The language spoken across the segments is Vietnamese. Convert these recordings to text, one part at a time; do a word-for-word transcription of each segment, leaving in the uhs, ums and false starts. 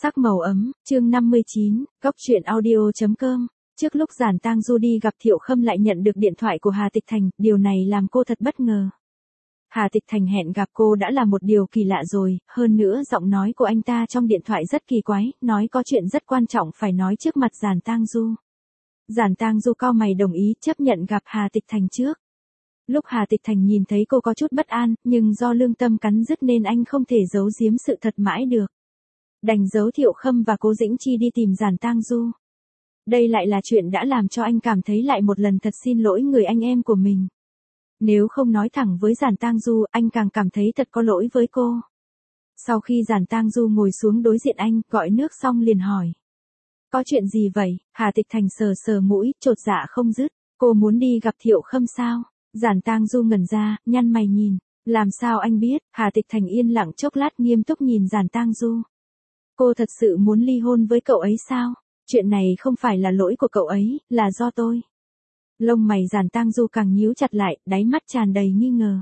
Sắc màu ấm, chương năm mươi chín, góc truyện audio.com. Trước lúc Giản Tang Du đi gặp Thiệu Khâm lại nhận được điện thoại của Hà Tịch Thành, điều này làm cô thật bất ngờ. Hà Tịch Thành hẹn gặp cô đã là một điều kỳ lạ rồi, hơn nữa giọng nói của anh ta trong điện thoại rất kỳ quái, nói có chuyện rất quan trọng phải nói trước mặt Giản Tang Du. Giản Tang Du cau mày đồng ý chấp nhận gặp Hà Tịch Thành trước. Lúc Hà Tịch Thành nhìn thấy cô có chút bất an, nhưng do lương tâm cắn rứt nên anh không thể giấu giếm sự thật mãi được. Đành giấu Thiệu Khâm và Cố Dĩnh Chi đi tìm Giản Tang Du. Đây lại là chuyện đã làm cho anh cảm thấy lại một lần thật xin lỗi người anh em của mình. Nếu không nói thẳng với Giản Tang Du, anh càng cảm thấy thật có lỗi với cô. Sau khi Giản Tang Du ngồi xuống đối diện anh, gọi nước xong liền hỏi. Có chuyện gì vậy? Hà Tịch Thành sờ sờ mũi, chột dạ không dứt. Cô muốn đi gặp Thiệu Khâm sao? Giản Tang Du ngẩn ra, nhăn mày nhìn. Làm sao anh biết? Hà Tịch Thành yên lặng chốc lát nghiêm túc nhìn Giản Tang Du. Cô thật sự muốn ly hôn với cậu ấy sao? Chuyện này không phải là lỗi của cậu ấy, là do tôi. Lông mày Giản Tang Du càng nhíu chặt lại, đáy mắt tràn đầy nghi ngờ.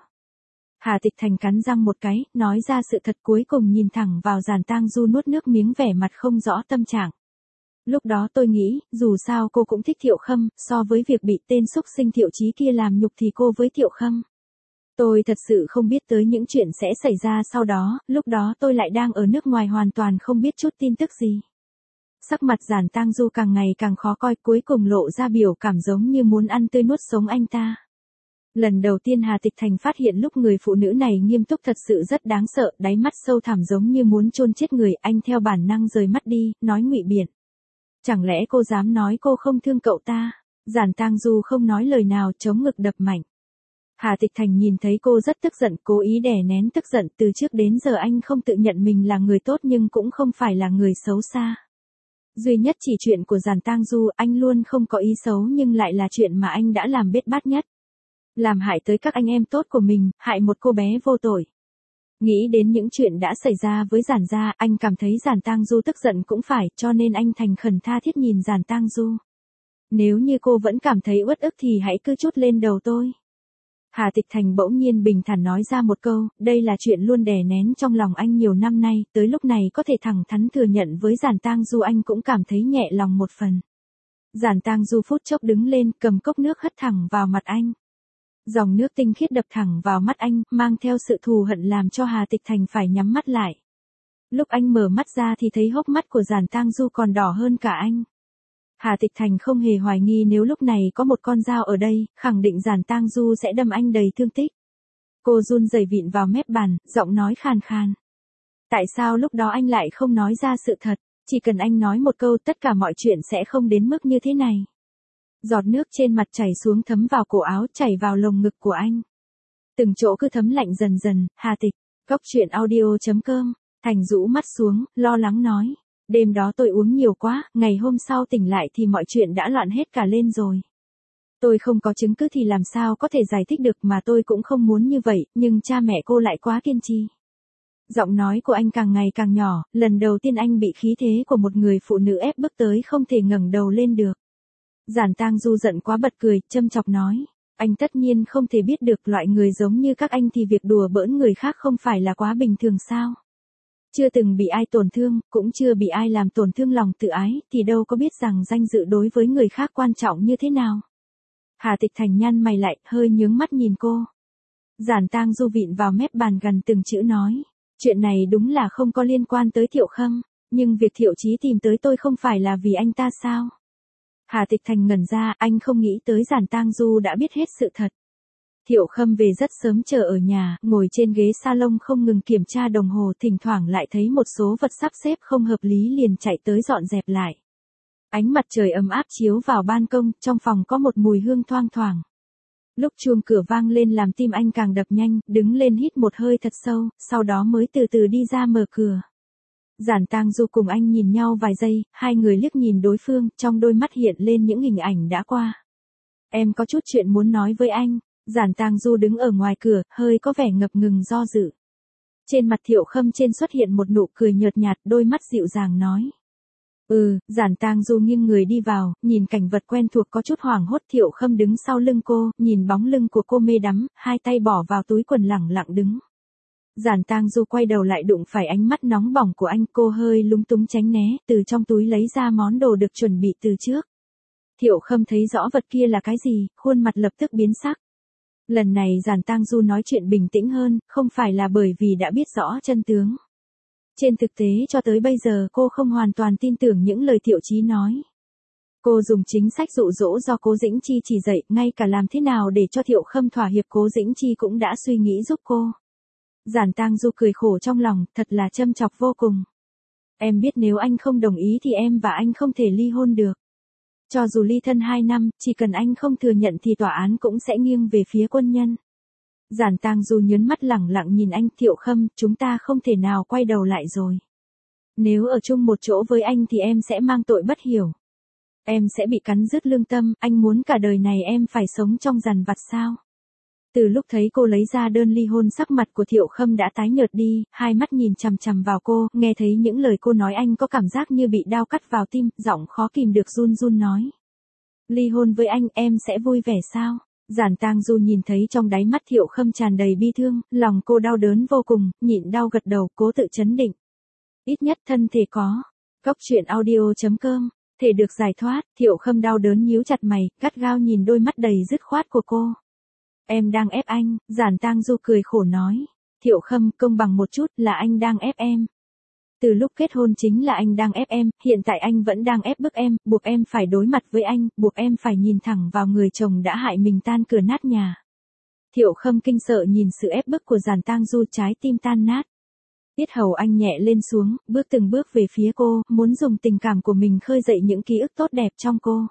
Hà Tịch Thành cắn răng một cái, nói ra sự thật cuối cùng nhìn thẳng vào Giản Tang Du nuốt nước miếng vẻ mặt không rõ tâm trạng. Lúc đó tôi nghĩ, dù sao cô cũng thích Thiệu Khâm, so với việc bị tên xúc sinh Thiệu Chí kia làm nhục thì cô với Thiệu Khâm. Tôi thật sự không biết tới những chuyện sẽ xảy ra sau đó, lúc đó tôi lại đang ở nước ngoài hoàn toàn không biết chút tin tức gì. Sắc mặt Giản Tang Du càng ngày càng khó coi, cuối cùng lộ ra biểu cảm giống như muốn ăn tươi nuốt sống anh ta. Lần đầu tiên Hà Tịch Thành phát hiện lúc người phụ nữ này nghiêm túc thật sự rất đáng sợ, đáy mắt sâu thẳm giống như muốn chôn chết người, anh theo bản năng rời mắt đi, nói ngụy biện. Chẳng lẽ cô dám nói cô không thương cậu ta? Giản Tang Du không nói lời nào, chống ngực đập mạnh. Hà Tịch Thành nhìn thấy cô rất tức giận, cố ý đè nén tức giận, từ trước đến giờ anh không tự nhận mình là người tốt nhưng cũng không phải là người xấu xa. Duy nhất chỉ chuyện của Giản Tang Du, anh luôn không có ý xấu nhưng lại là chuyện mà anh đã làm bết bát nhất. Làm hại tới các anh em tốt của mình, hại một cô bé vô tội. Nghĩ đến những chuyện đã xảy ra với Giản gia, anh cảm thấy Giản Tang Du tức giận cũng phải, cho nên anh thành khẩn tha thiết nhìn Giản Tang Du. Nếu như cô vẫn cảm thấy uất ức thì hãy cứ trút lên đầu tôi. Hà Tịch Thành bỗng nhiên bình thản nói ra một câu, đây là chuyện luôn đè nén trong lòng anh nhiều năm nay, tới lúc này có thể thẳng thắn thừa nhận với Giản Tang Du anh cũng cảm thấy nhẹ lòng một phần. Giản Tang Du phút chốc đứng lên, cầm cốc nước hất thẳng vào mặt anh. Dòng nước tinh khiết đập thẳng vào mắt anh, mang theo sự thù hận làm cho Hà Tịch Thành phải nhắm mắt lại. Lúc anh mở mắt ra thì thấy hốc mắt của Giản Tang Du còn đỏ hơn cả anh. Hà Tịch Thành không hề hoài nghi nếu lúc này có một con dao ở đây, khẳng định Giản Tang Du sẽ đâm anh đầy thương tích. Cô run rẩy vịn vào mép bàn, giọng nói khàn khàn. Tại sao lúc đó anh lại không nói ra sự thật, chỉ cần anh nói một câu tất cả mọi chuyện sẽ không đến mức như thế này. Giọt nước trên mặt chảy xuống thấm vào cổ áo, chảy vào lồng ngực của anh. Từng chỗ cứ thấm lạnh dần dần. Hà Tịch, góc truyện audio.com. Thành rũ mắt xuống, lo lắng nói. Đêm đó tôi uống nhiều quá, ngày hôm sau tỉnh lại thì mọi chuyện đã loạn hết cả lên rồi. Tôi không có chứng cứ thì làm sao có thể giải thích được, mà tôi cũng không muốn như vậy, nhưng cha mẹ cô lại quá kiên trì. Giọng nói của anh càng ngày càng nhỏ, lần đầu tiên anh bị khí thế của một người phụ nữ ép bức tới không thể ngẩng đầu lên được. Giản Tang Du giận quá bật cười, châm chọc nói. Anh tất nhiên không thể biết được, loại người giống như các anh thì việc đùa bỡn người khác không phải là quá bình thường sao? Chưa từng bị ai tổn thương, cũng chưa bị ai làm tổn thương lòng tự ái, thì đâu có biết rằng danh dự đối với người khác quan trọng như thế nào. Hà Tịch Thành nhăn mày lại, hơi nhướng mắt nhìn cô. Giản Tang Du vịn vào mép bàn gần từng chữ nói. Chuyện này đúng là không có liên quan tới Thiệu Khâm, nhưng việc Thiệu Chí tìm tới tôi không phải là vì anh ta sao? Hà Tịch Thành ngẩn ra, anh không nghĩ tới Giản Tang Du đã biết hết sự thật. Thiệu Khâm về rất sớm, chờ ở nhà, ngồi trên ghế salon không ngừng kiểm tra đồng hồ, thỉnh thoảng lại thấy một số vật sắp xếp không hợp lý liền chạy tới dọn dẹp lại. Ánh mặt trời ấm áp chiếu vào ban công, trong phòng có một mùi hương thoang thoảng. Lúc chuông cửa vang lên làm tim anh càng đập nhanh, đứng lên hít một hơi thật sâu, sau đó mới từ từ đi ra mở cửa. Giản Tang Du cùng anh nhìn nhau vài giây, hai người liếc nhìn đối phương, trong đôi mắt hiện lên những hình ảnh đã qua. Em có chút chuyện muốn nói với anh. Giản Tang Du đứng ở ngoài cửa, hơi có vẻ ngập ngừng do dự. Trên mặt Thiệu Khâm trên xuất hiện một nụ cười nhợt nhạt, đôi mắt dịu dàng nói. Ừ, Giản Tang Du nghiêng người đi vào, nhìn cảnh vật quen thuộc có chút hoảng hốt. Thiệu Khâm đứng sau lưng cô, nhìn bóng lưng của cô mê đắm, hai tay bỏ vào túi quần lẳng lặng đứng. Giản Tang Du quay đầu lại đụng phải ánh mắt nóng bỏng của anh, cô hơi lúng túng tránh né, từ trong túi lấy ra món đồ được chuẩn bị từ trước. Thiệu Khâm thấy rõ vật kia là cái gì, khuôn mặt lập tức biến sắc. Lần này Giản Tang Du nói chuyện bình tĩnh hơn, không phải là bởi vì đã biết rõ chân tướng. Trên thực tế cho tới bây giờ cô không hoàn toàn tin tưởng những lời Thiệu Chí nói. Cô dùng chính sách dụ dỗ do Cố Dĩnh Chi chỉ dạy, ngay cả làm thế nào để cho Thiệu Khâm thỏa hiệp Cố Dĩnh Chi cũng đã suy nghĩ giúp cô. Giản Tang Du cười khổ trong lòng, thật là châm chọc vô cùng. Em biết nếu anh không đồng ý thì em và anh không thể ly hôn được. Cho dù ly thân hai năm, chỉ cần anh không thừa nhận thì tòa án cũng sẽ nghiêng về phía quân nhân. Giản Tang Du nhớn mắt lẳng lặng nhìn anh. Thiệu Khâm, chúng ta không thể nào quay đầu lại rồi. Nếu ở chung một chỗ với anh thì em sẽ mang tội bất hiểu. Em sẽ bị cắn rứt lương tâm, anh muốn cả đời này em phải sống trong dằn vặt sao? Từ lúc thấy cô lấy ra đơn ly hôn, sắc mặt của Thiệu Khâm đã tái nhợt đi, hai mắt nhìn chằm chằm vào cô, nghe thấy những lời cô nói anh có cảm giác như bị đao cắt vào tim, giọng khó kìm được run run nói. Ly hôn với anh, em sẽ vui vẻ sao? Giản Tang Du nhìn thấy trong đáy mắt Thiệu Khâm tràn đầy bi thương, lòng cô đau đớn vô cùng, nhịn đau gật đầu, cố tự trấn định. Ít nhất thân thể có. Cốc truyện audio chấm com, thể được giải thoát. Thiệu Khâm đau đớn nhíu chặt mày, gắt gao nhìn đôi mắt đầy dứt khoát của cô. Em đang ép anh, Giản Tang Du cười khổ nói. Thiệu Khâm, công bằng một chút, là anh đang ép em. Từ lúc kết hôn chính là anh đang ép em, hiện tại anh vẫn đang ép bức em, buộc em phải đối mặt với anh, buộc em phải nhìn thẳng vào người chồng đã hại mình tan cửa nát nhà. Thiệu Khâm kinh sợ nhìn sự ép bức của Giản Tang Du, trái tim tan nát. Tiết hầu anh nhẹ lên xuống, bước từng bước về phía cô, muốn dùng tình cảm của mình khơi dậy những ký ức tốt đẹp trong cô.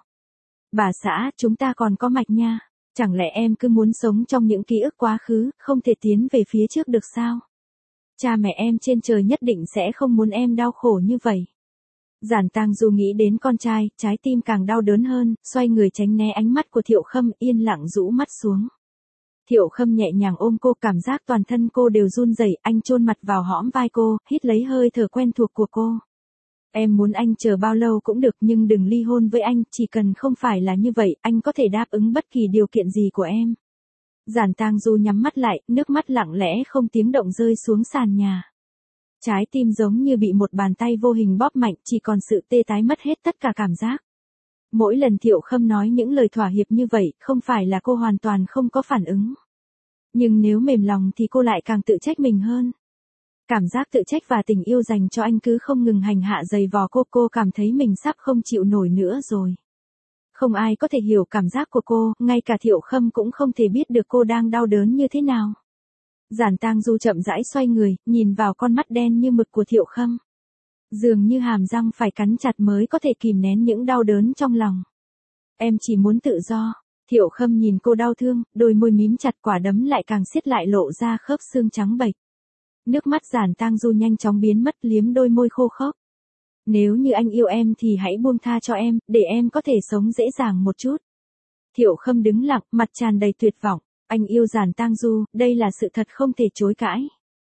Bà xã, chúng ta còn có mạch nha. Chẳng lẽ em cứ muốn sống trong những ký ức quá khứ, không thể tiến về phía trước được sao? Cha mẹ em trên trời nhất định sẽ không muốn em đau khổ như vậy. Giản Tang Du nghĩ đến con trai, trái tim càng đau đớn hơn, xoay người tránh né ánh mắt của Thiệu Khâm, yên lặng rũ mắt xuống. Thiệu Khâm nhẹ nhàng ôm cô, cảm giác toàn thân cô đều run rẩy, anh chôn mặt vào hõm vai cô, hít lấy hơi thở quen thuộc của cô. Em muốn anh chờ bao lâu cũng được, nhưng đừng ly hôn với anh, chỉ cần không phải là như vậy, anh có thể đáp ứng bất kỳ điều kiện gì của em. Giản Tang Du nhắm mắt lại, nước mắt lặng lẽ không tiếng động rơi xuống sàn nhà. Trái tim giống như bị một bàn tay vô hình bóp mạnh, chỉ còn sự tê tái, mất hết tất cả cảm giác. Mỗi lần Thiệu Khâm nói những lời thỏa hiệp như vậy, không phải là cô hoàn toàn không có phản ứng. Nhưng nếu mềm lòng thì cô lại càng tự trách mình hơn. Cảm giác tự trách và tình yêu dành cho anh cứ không ngừng hành hạ dày vò cô, cô cảm thấy mình sắp không chịu nổi nữa rồi. Không ai có thể hiểu cảm giác của cô, ngay cả Thiệu Khâm cũng không thể biết được cô đang đau đớn như thế nào. Giản Tang Du chậm rãi xoay người, nhìn vào con mắt đen như mực của Thiệu Khâm. Dường như hàm răng phải cắn chặt mới có thể kìm nén những đau đớn trong lòng. Em chỉ muốn tự do. Thiệu Khâm nhìn cô đau thương, đôi môi mím chặt, quả đấm lại càng siết lại, lộ ra khớp xương trắng bệch. Nước mắt Giản Tang Du nhanh chóng biến mất, liếm đôi môi khô khốc. Nếu như anh yêu em thì hãy buông tha cho em, để em có thể sống dễ dàng một chút. Thiệu Khâm đứng lặng, mặt tràn đầy tuyệt vọng. Anh yêu Giản Tang Du, đây là sự thật không thể chối cãi.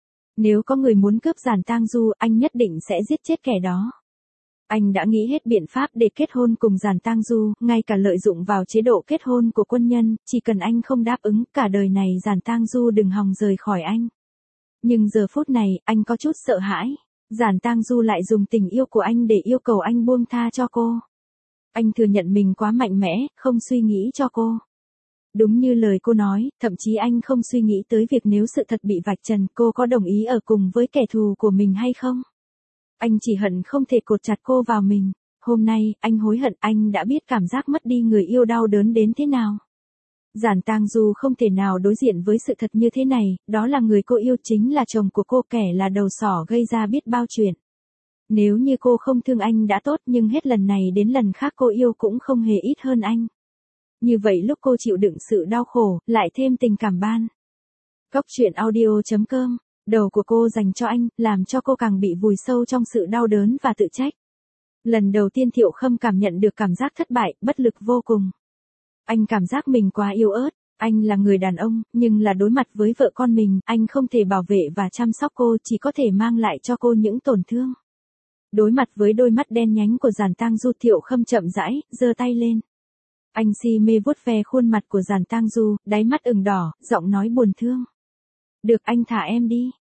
Nếu có người muốn cướp Giản Tang Du, anh nhất định sẽ giết chết kẻ đó. Anh đã nghĩ hết biện pháp để kết hôn cùng Giản Tang Du, ngay cả lợi dụng vào chế độ kết hôn của quân nhân, chỉ cần anh không đáp ứng, cả đời này Giản Tang Du đừng hòng rời khỏi anh. Nhưng giờ phút này, anh có chút sợ hãi. Giản Tang Du lại dùng tình yêu của anh để yêu cầu anh buông tha cho cô. Anh thừa nhận mình quá mạnh mẽ, không suy nghĩ cho cô. Đúng như lời cô nói, thậm chí anh không suy nghĩ tới việc nếu sự thật bị vạch trần, cô có đồng ý ở cùng với kẻ thù của mình hay không. Anh chỉ hận không thể cột chặt cô vào mình. Hôm nay, anh hối hận, anh đã biết cảm giác mất đi người yêu đau đớn đến thế nào. Giản Tang Du không thể nào đối diện với sự thật như thế này, đó là người cô yêu chính là chồng của cô, kẻ là đầu sỏ gây ra biết bao chuyện. Nếu như cô không thương anh đã tốt, nhưng hết lần này đến lần khác cô yêu cũng không hề ít hơn anh. Như vậy lúc cô chịu đựng sự đau khổ, lại thêm tình cảm ban. Cốc truyện audio chấm com, đầu của cô dành cho anh, làm cho cô càng bị vùi sâu trong sự đau đớn và tự trách. Lần đầu tiên Thiệu Khâm cảm nhận được cảm giác thất bại, bất lực vô cùng. Anh cảm giác mình quá yếu ớt, anh là người đàn ông, nhưng là đối mặt với vợ con mình, anh không thể bảo vệ và chăm sóc cô, chỉ có thể mang lại cho cô những tổn thương. Đối mặt với đôi mắt đen nhánh của Giản Tang Du, Thiệu Khâm chậm rãi, giơ tay lên. Anh si mê vuốt ve khuôn mặt của Giản Tang Du, đáy mắt ửng đỏ, giọng nói buồn thương. Được, anh thả em đi.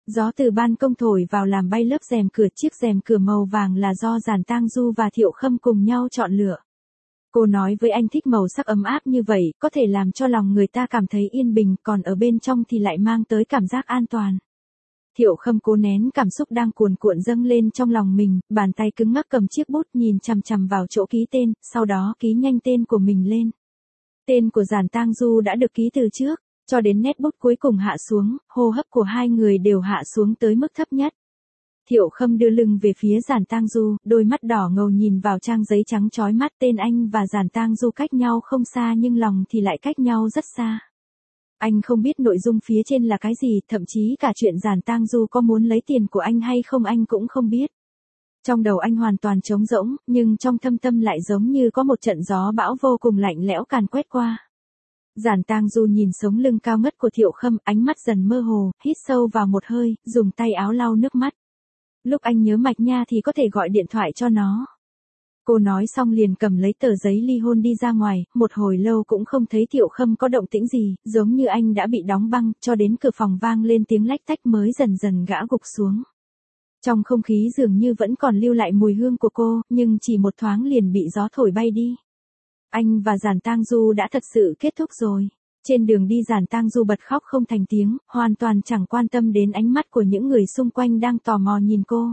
Gió từ ban công thổi vào làm bay lớp rèm cửa, chiếc rèm cửa màu vàng là do Giản Tang Du và Thiệu Khâm cùng nhau chọn lựa. Cô nói với anh thích màu sắc ấm áp như vậy, có thể làm cho lòng người ta cảm thấy yên bình, còn ở bên trong thì lại mang tới cảm giác an toàn. Thiệu Khâm cố nén cảm xúc đang cuồn cuộn dâng lên trong lòng mình, bàn tay cứng ngắc cầm chiếc bút nhìn chằm chằm vào chỗ ký tên, sau đó ký nhanh tên của mình lên. Tên của Giản Tang Du đã được ký từ trước, cho đến nét bút cuối cùng hạ xuống, hô hấp của hai người đều hạ xuống tới mức thấp nhất. Thiệu Khâm đưa lưng về phía Giản Tang Du, đôi mắt đỏ ngầu nhìn vào trang giấy trắng chói mắt, tên anh và Giản Tang Du cách nhau không xa nhưng lòng thì lại cách nhau rất xa. Anh không biết nội dung phía trên là cái gì, thậm chí cả chuyện Giản Tang Du có muốn lấy tiền của anh hay không anh cũng không biết. Trong đầu anh hoàn toàn trống rỗng, nhưng trong thâm tâm lại giống như có một trận gió bão vô cùng lạnh lẽo càn quét qua. Giản Tang Du nhìn sống lưng cao ngất của Thiệu Khâm, ánh mắt dần mơ hồ, hít sâu vào một hơi, dùng tay áo lau nước mắt. Lúc anh nhớ Mạch Nha thì có thể gọi điện thoại cho nó. Cô nói xong liền cầm lấy tờ giấy ly hôn đi ra ngoài, một hồi lâu cũng không thấy Thiệu Khâm có động tĩnh gì, giống như anh đã bị đóng băng, cho đến cửa phòng vang lên tiếng lách tách mới dần dần gã gục xuống. Trong không khí dường như vẫn còn lưu lại mùi hương của cô, nhưng chỉ một thoáng liền bị gió thổi bay đi. Anh và Giản Tang Du đã thật sự kết thúc rồi. Trên đường đi Giản Tang Du bật khóc không thành tiếng, hoàn toàn chẳng quan tâm đến ánh mắt của những người xung quanh đang tò mò nhìn cô.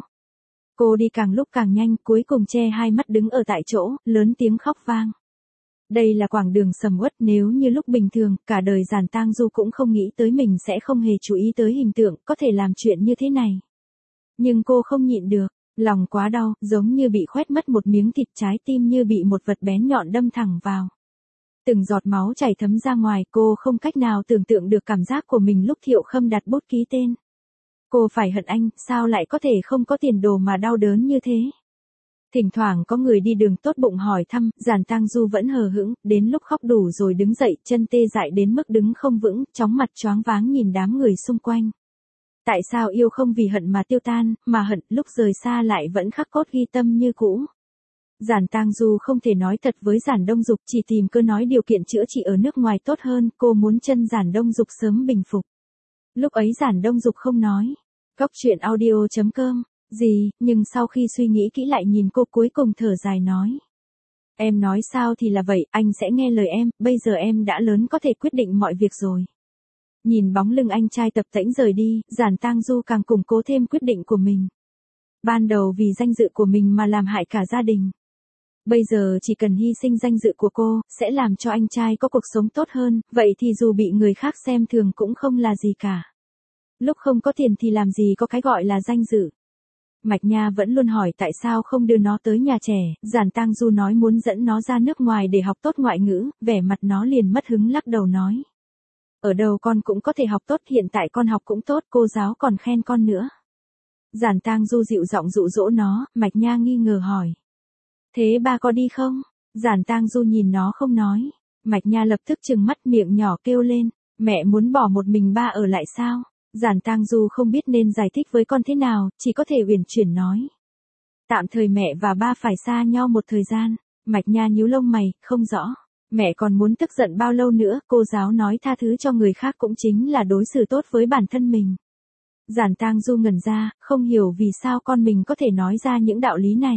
Cô đi càng lúc càng nhanh, cuối cùng che hai mắt đứng ở tại chỗ, lớn tiếng khóc vang. Đây là quãng đường sầm uất, nếu như lúc bình thường, cả đời Giản Tang Du cũng không nghĩ tới mình sẽ không hề chú ý tới hình tượng, có thể làm chuyện như thế này. Nhưng cô không nhịn được, lòng quá đau, giống như bị khoét mất một miếng thịt, trái tim như bị một vật bén nhọn đâm thẳng vào. Từng giọt máu chảy thấm ra ngoài, cô không cách nào tưởng tượng được cảm giác của mình lúc Thiệu Khâm đặt bút ký tên. Cô phải hận anh, sao lại có thể không có tiền đồ mà đau đớn như thế. Thỉnh thoảng có người đi đường tốt bụng hỏi thăm, Giản Tang Du vẫn hờ hững, đến lúc khóc đủ rồi đứng dậy, chân tê dại đến mức đứng không vững, chóng mặt choáng váng nhìn đám người xung quanh. Tại sao yêu không vì hận mà tiêu tan, mà hận lúc rời xa lại vẫn khắc cốt ghi tâm như cũ. Giản Tang Du không thể nói thật với Giản Đông Dục, chỉ tìm cơ nói điều kiện chữa trị ở nước ngoài tốt hơn, cô muốn chân Giản Đông Dục sớm bình phục. Lúc ấy Giản Đông Dục không nói. Góc truyện audio chấm com, gì, nhưng sau khi suy nghĩ kỹ lại nhìn cô cuối cùng thở dài nói. Em nói sao thì là vậy, anh sẽ nghe lời em, bây giờ em đã lớn có thể quyết định mọi việc rồi. Nhìn bóng lưng anh trai tập tễnh rời đi, Giản Tang Du càng củng cố thêm quyết định của mình. Ban đầu vì danh dự của mình mà làm hại cả gia đình. Bây giờ chỉ cần hy sinh danh dự của cô, sẽ làm cho anh trai có cuộc sống tốt hơn, vậy thì dù bị người khác xem thường cũng không là gì cả. Lúc không có tiền thì làm gì có cái gọi là danh dự. Mạch Nha vẫn luôn hỏi tại sao không đưa nó tới nhà trẻ, Giản Tang Du nói muốn dẫn nó ra nước ngoài để học tốt ngoại ngữ, vẻ mặt nó liền mất hứng lắc đầu nói. Ở đâu con cũng có thể học tốt, hiện tại con học cũng tốt, cô giáo còn khen con nữa. Giản Tang Du dịu giọng dụ dỗ nó, Mạch Nha nghi ngờ hỏi. Thế ba có đi không? Giản Tang Du nhìn nó không nói. Mạch Nha lập tức trừng mắt miệng nhỏ kêu lên, mẹ muốn bỏ một mình ba ở lại sao? Giản Tang Du không biết nên giải thích với con thế nào, chỉ có thể uyển chuyển nói. Tạm thời mẹ và ba phải xa nhau một thời gian. Mạch Nha nhíu lông mày, không rõ. Mẹ còn muốn tức giận bao lâu nữa, cô giáo nói tha thứ cho người khác cũng chính là đối xử tốt với bản thân mình. Giản Tang Du ngẩn ra, không hiểu vì sao con mình có thể nói ra những đạo lý này.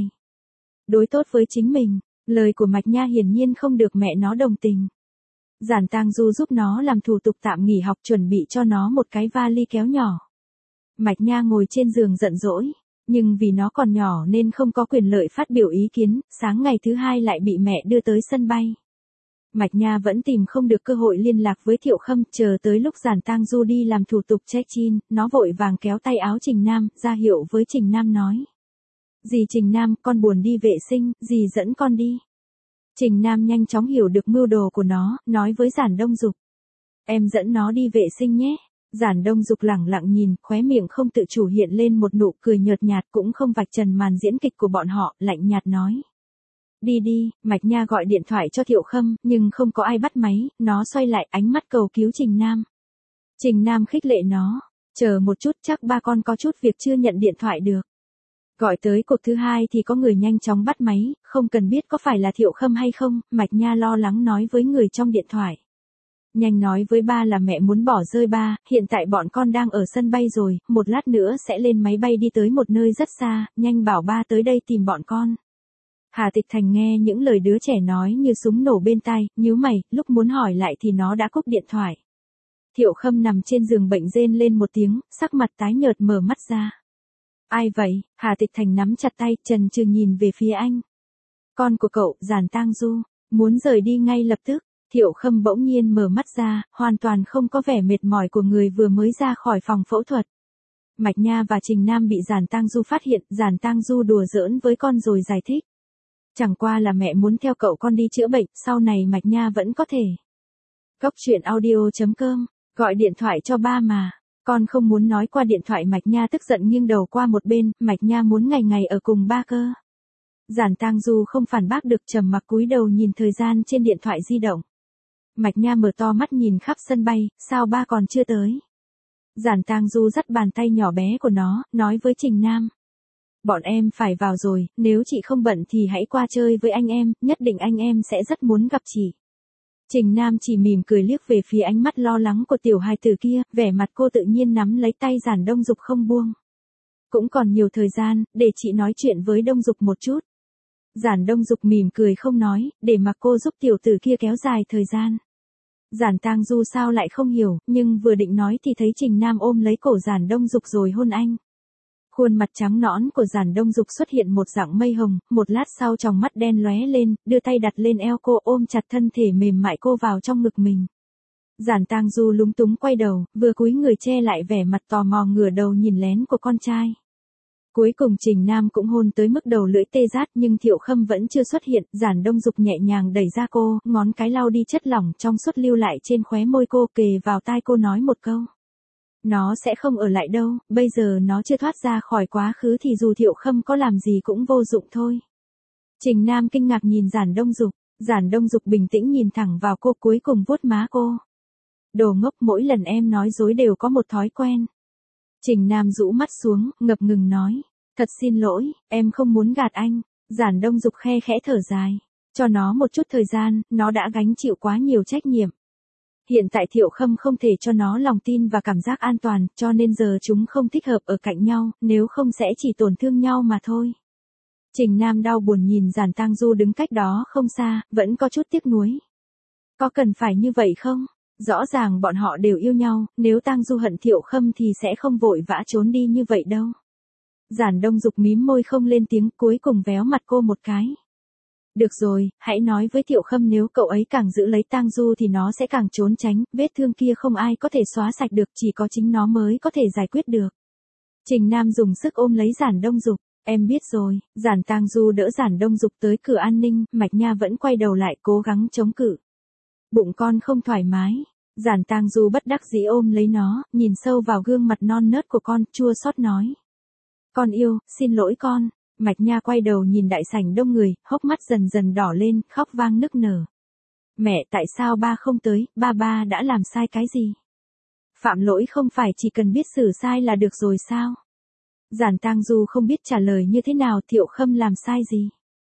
Đối tốt với chính mình, lời của Mạch Nha hiển nhiên không được mẹ nó đồng tình. Giản Tang Du giúp nó làm thủ tục tạm nghỉ học, chuẩn bị cho nó một cái vali kéo nhỏ. Mạch Nha ngồi trên giường giận dỗi, nhưng vì nó còn nhỏ nên không có quyền lợi phát biểu ý kiến, sáng ngày thứ hai lại bị mẹ đưa tới sân bay. Mạch Nha vẫn tìm không được cơ hội liên lạc với Thiệu Khâm, chờ tới lúc Giản Tang Du đi làm thủ tục check-in, nó vội vàng kéo tay áo Trình Nam, ra hiệu với Trình Nam nói. Dì Trình Nam, con buồn đi vệ sinh, dì dẫn con đi. Trình Nam nhanh chóng hiểu được mưu đồ của nó, nói với Giản Đông Dục. Em dẫn nó đi vệ sinh nhé. Giản Đông Dục lẳng lặng nhìn, khóe miệng không tự chủ hiện lên một nụ cười nhợt nhạt, cũng không vạch trần màn diễn kịch của bọn họ, lạnh nhạt nói. Đi đi, Mạch Nha gọi điện thoại cho Thiệu Khâm, nhưng không có ai bắt máy, nó xoay lại ánh mắt cầu cứu Trình Nam. Trình Nam khích lệ nó, chờ một chút, chắc ba con có chút việc chưa nhận điện thoại được. Gọi tới cuộc thứ hai thì có người nhanh chóng bắt máy, không cần biết có phải là Thiệu Khâm hay không, Mạch Nha lo lắng nói với người trong điện thoại. Nhanh nói với ba là mẹ muốn bỏ rơi ba, hiện tại bọn con đang ở sân bay rồi, một lát nữa sẽ lên máy bay đi tới một nơi rất xa, nhanh bảo ba tới đây tìm bọn con. Hà Tịch Thành nghe những lời đứa trẻ nói như súng nổ bên tai, nhíu mày, lúc muốn hỏi lại thì nó đã cúp điện thoại. Thiệu Khâm nằm trên giường bệnh rên lên một tiếng, sắc mặt tái nhợt mở mắt ra. Ai vậy? Hà Tịch Thành nắm chặt tay, chần chừ nhìn về phía anh. Con của cậu, Giản Tang Du, muốn rời đi ngay lập tức. Thiệu Khâm bỗng nhiên mở mắt ra, hoàn toàn không có vẻ mệt mỏi của người vừa mới ra khỏi phòng phẫu thuật. Mạch Nha và Trình Nam bị Giản Tang Du phát hiện, Giản Tang Du đùa giỡn với con rồi giải thích. Chẳng qua là mẹ muốn theo cậu con đi chữa bệnh, sau này Mạch Nha vẫn có thể. Cốc truyện audio chấm com, gọi điện thoại cho ba mà. Con không muốn nói qua điện thoại. Mạch Nha tức giận nghiêng đầu qua một bên, Mạch Nha muốn ngày ngày ở cùng ba cơ. Giản Tang Du không phản bác được, trầm mặc cúi đầu nhìn thời gian trên điện thoại di động. Mạch Nha mở to mắt nhìn khắp sân bay, sao ba còn chưa tới? Giản Tang Du dắt bàn tay nhỏ bé của nó, nói với Trình Nam. Bọn em phải vào rồi, nếu chị không bận thì hãy qua chơi với anh em, nhất định anh em sẽ rất muốn gặp chị. Trình Nam chỉ mỉm cười liếc về phía ánh mắt lo lắng của tiểu hài tử kia, vẻ mặt cô tự nhiên nắm lấy tay Giản Đông Dục không buông. Cũng còn nhiều thời gian, để chị nói chuyện với Đông Dục một chút. Giản Đông Dục mỉm cười không nói, để mặc cô giúp tiểu tử kia kéo dài thời gian. Giản Tang Du sao lại không hiểu, nhưng vừa định nói thì thấy Trình Nam ôm lấy cổ Giản Đông Dục rồi hôn anh. Khuôn mặt trắng nõn của Giản Đông Dục xuất hiện một dạng mây hồng, một lát sau tròng mắt đen lóe lên, đưa tay đặt lên eo cô ôm chặt thân thể mềm mại cô vào trong ngực mình. Giản Tang Du lúng túng quay đầu, vừa cúi người che lại vẻ mặt tò mò ngửa đầu nhìn lén của con trai. Cuối cùng Trình Nam cũng hôn tới mức đầu lưỡi tê rát nhưng Thiệu Khâm vẫn chưa xuất hiện, Giản Đông Dục nhẹ nhàng đẩy ra cô, ngón cái lau đi chất lỏng trong suốt lưu lại trên khóe môi cô, kề vào tai cô nói một câu. Nó sẽ không ở lại đâu, bây giờ nó chưa thoát ra khỏi quá khứ thì dù Thiệu Khâm có làm gì cũng vô dụng thôi. Trình Nam kinh ngạc nhìn Giản Đông Dục, Giản Đông Dục bình tĩnh nhìn thẳng vào cô, cuối cùng vuốt má cô. Đồ ngốc, mỗi lần em nói dối đều có một thói quen. Trình Nam rũ mắt xuống, ngập ngừng nói. Thật xin lỗi, em không muốn gạt anh. Giản Đông Dục khe khẽ thở dài. Cho nó một chút thời gian, nó đã gánh chịu quá nhiều trách nhiệm. Hiện tại Thiệu Khâm không thể cho nó lòng tin và cảm giác an toàn, cho nên giờ chúng không thích hợp ở cạnh nhau, nếu không sẽ chỉ tổn thương nhau mà thôi. Trình Nam đau buồn nhìn Giản Tang Du đứng cách đó không xa, vẫn có chút tiếc nuối. Có cần phải như vậy không? Rõ ràng bọn họ đều yêu nhau, nếu Tang Du hận Thiệu Khâm thì sẽ không vội vã trốn đi như vậy đâu. Giản Đông Dục mím môi không lên tiếng, cuối cùng véo mặt cô một cái. Được rồi, hãy nói với Thiệu Khâm nếu cậu ấy càng giữ lấy Tang Du thì nó sẽ càng trốn tránh, vết thương kia không ai có thể xóa sạch được, chỉ có chính nó mới có thể giải quyết được. Trình Nam dùng sức ôm lấy Giản Đông Dục, em biết rồi. Giản Tang Du đỡ Giản Đông Dục tới cửa an ninh, Mạch Nha vẫn quay đầu lại cố gắng chống cự. Bụng con không thoải mái. Giản Tang Du bất đắc dĩ ôm lấy nó, nhìn sâu vào gương mặt non nớt của con, chua xót nói. Con yêu, xin lỗi con. Mạch Nha quay đầu nhìn đại sảnh đông người, hốc mắt dần dần đỏ lên, khóc vang nức nở. Mẹ, tại sao ba không tới, ba ba đã làm sai cái gì? Phạm lỗi không phải chỉ cần biết xử sai là được rồi sao? Giản Tang Du không biết trả lời như thế nào. Thiệu Khâm làm sai gì?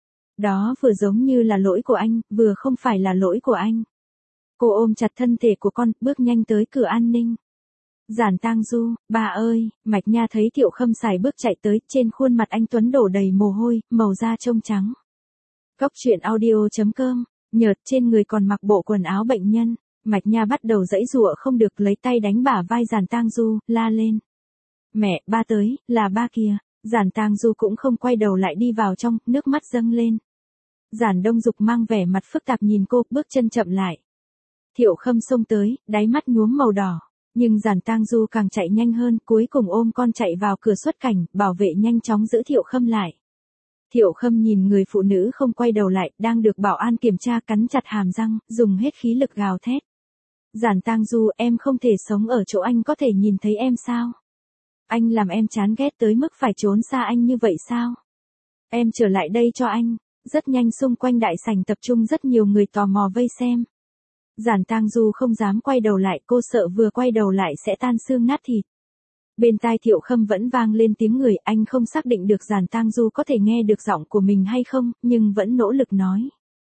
Đó vừa giống như là lỗi của anh, vừa không phải là lỗi của anh. Cô ôm chặt thân thể của con, bước nhanh tới cửa an ninh. Giản Tang Du, bà ơi. Mạch Nha thấy Thiệu Khâm sải bước chạy tới, trên khuôn mặt anh tuấn đổ đầy mồ hôi, màu da trông trắng. Cốc truyện audio chấm com, nhợt trên người còn mặc bộ quần áo bệnh nhân. Mạch Nha bắt đầu giãy giụa không được, lấy tay đánh bả vai Giản Tang Du, la lên. Mẹ, ba tới, là ba kìa. Giản Tang Du cũng không quay đầu lại đi vào trong, nước mắt dâng lên. Giản Đông Dục mang vẻ mặt phức tạp nhìn cô, bước chân chậm lại. Thiệu Khâm xông tới, đáy mắt nhuốm màu đỏ. Nhưng Giản Tang Du càng chạy nhanh hơn, cuối cùng ôm con chạy vào cửa xuất cảnh, bảo vệ nhanh chóng giữ Thiệu Khâm lại. Thiệu Khâm nhìn người phụ nữ không quay đầu lại, đang được bảo an kiểm tra, cắn chặt hàm răng, dùng hết khí lực gào thét. Giản Tang Du, em không thể sống ở chỗ anh có thể nhìn thấy em sao? Anh làm em chán ghét tới mức phải trốn xa anh như vậy sao? Em trở lại đây cho anh. Rất nhanh xung quanh đại sảnh tập trung rất nhiều người tò mò vây xem. Giản Tang Du không dám quay đầu lại, cô sợ vừa quay đầu lại sẽ tan xương nát thịt. Bên tai Thiệu Khâm vẫn vang lên tiếng người, anh không xác định được Giản Tang Du có thể nghe được giọng của mình hay không, nhưng vẫn nỗ lực nói.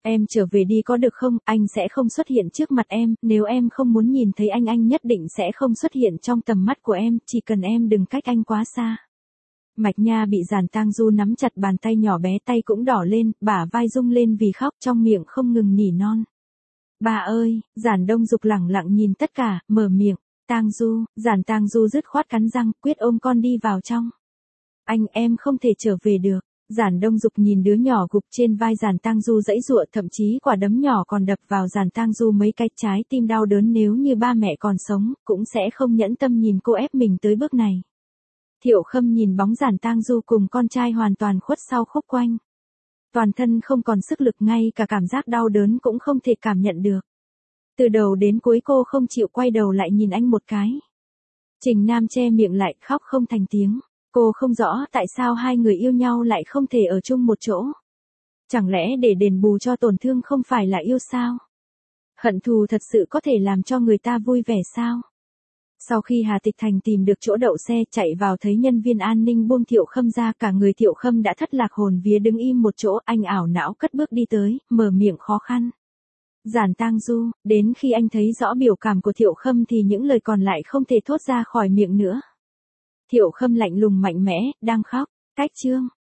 Em trở về đi có được không, anh sẽ không xuất hiện trước mặt em, nếu em không muốn nhìn thấy anh anh nhất định sẽ không xuất hiện trong tầm mắt của em, chỉ cần em đừng cách anh quá xa. Mạch Nha bị Giản Tang Du nắm chặt bàn tay nhỏ bé, tay cũng đỏ lên, bả vai rung lên vì khóc, trong miệng không ngừng nỉ non. Bà ơi, Giản Đông Dục lẳng lặng nhìn tất cả, mở miệng, Tang Du, Giản Tang Du dứt khoát cắn răng, quyết ôm con đi vào trong. Anh, em không thể trở về được. Giản Đông Dục nhìn đứa nhỏ gục trên vai Giản Tang Du giãy giụa, thậm chí quả đấm nhỏ còn đập vào Giản Tang Du mấy cái, trái tim đau đớn, nếu như ba mẹ còn sống, cũng sẽ không nhẫn tâm nhìn cô ép mình tới bước này. Thiệu Khâm nhìn bóng Giản Tang Du cùng con trai hoàn toàn khuất sau khúc quanh. Toàn thân không còn sức lực, ngay cả cảm giác đau đớn cũng không thể cảm nhận được. Từ đầu đến cuối cô không chịu quay đầu lại nhìn anh một cái. Trình Nam che miệng lại, khóc không thành tiếng. Cô không rõ tại sao hai người yêu nhau lại không thể ở chung một chỗ. Chẳng lẽ để đền bù cho tổn thương không phải là yêu sao? Hận thù thật sự có thể làm cho người ta vui vẻ sao? Sau khi Hà Tịch Thành tìm được chỗ đậu xe, chạy vào thấy nhân viên an ninh buông Thiệu Khâm ra, cả người Thiệu Khâm đã thất lạc hồn vía đứng im một chỗ, anh ảo não cất bước đi tới, mở miệng khó khăn. Giản Tang Du, đến khi anh thấy rõ biểu cảm của Thiệu Khâm thì những lời còn lại không thể thốt ra khỏi miệng nữa. Thiệu Khâm lạnh lùng mạnh mẽ, đang khóc, cách chương.